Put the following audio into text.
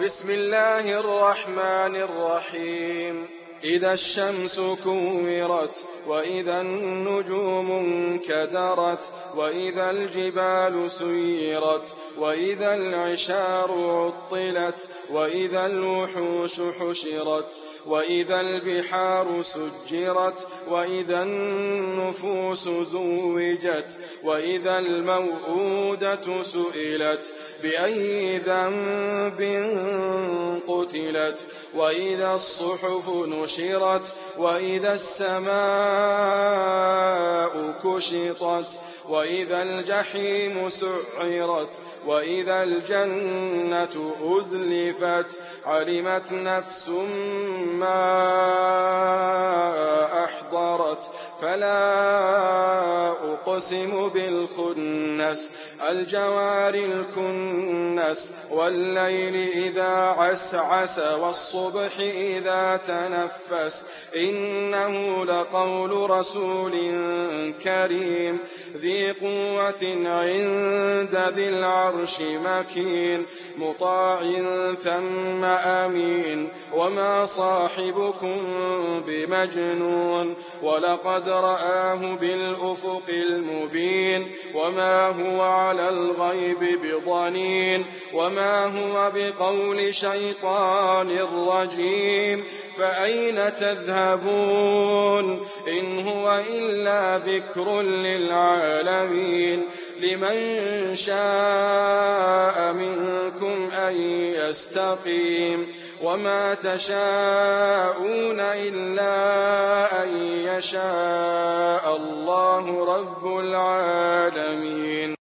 بسم الله الرحمن الرحيم. إذا الشمس كورت وإذا النجوم انكدرت وإذا الجبال سيرت وإذا العشار عطلت وإذا الوحوش حشرت وإذا البحار سجرت وإذا النفوس زوجت وإذا الموءودة سئلت بأي ذنب قتلت وإذا الصحف نشرت وإذا السماء كشطت وإذا الجحيم سعرت وإذا الجنة أزلفت علمت نفس ما أحضرت فلا أقسم بالخنس الجوار الكنس والليل إذا عسعس والصبح إذا تنفس إنه لقول رسول كريم ذي قوة عند ذي العرش مكين مطاع ثم أمين وما صاحبكم بمجنون ولقد رآه بالأفق المبين وما هو على الغيب بضنين وما هو بقول شيطان رجيم فأين تذهبون إن هو إلا ذكر للعالمين لمن شاء منكم أن يستقيم وما تشاءون إلا أن يشاء الله رب العالمين.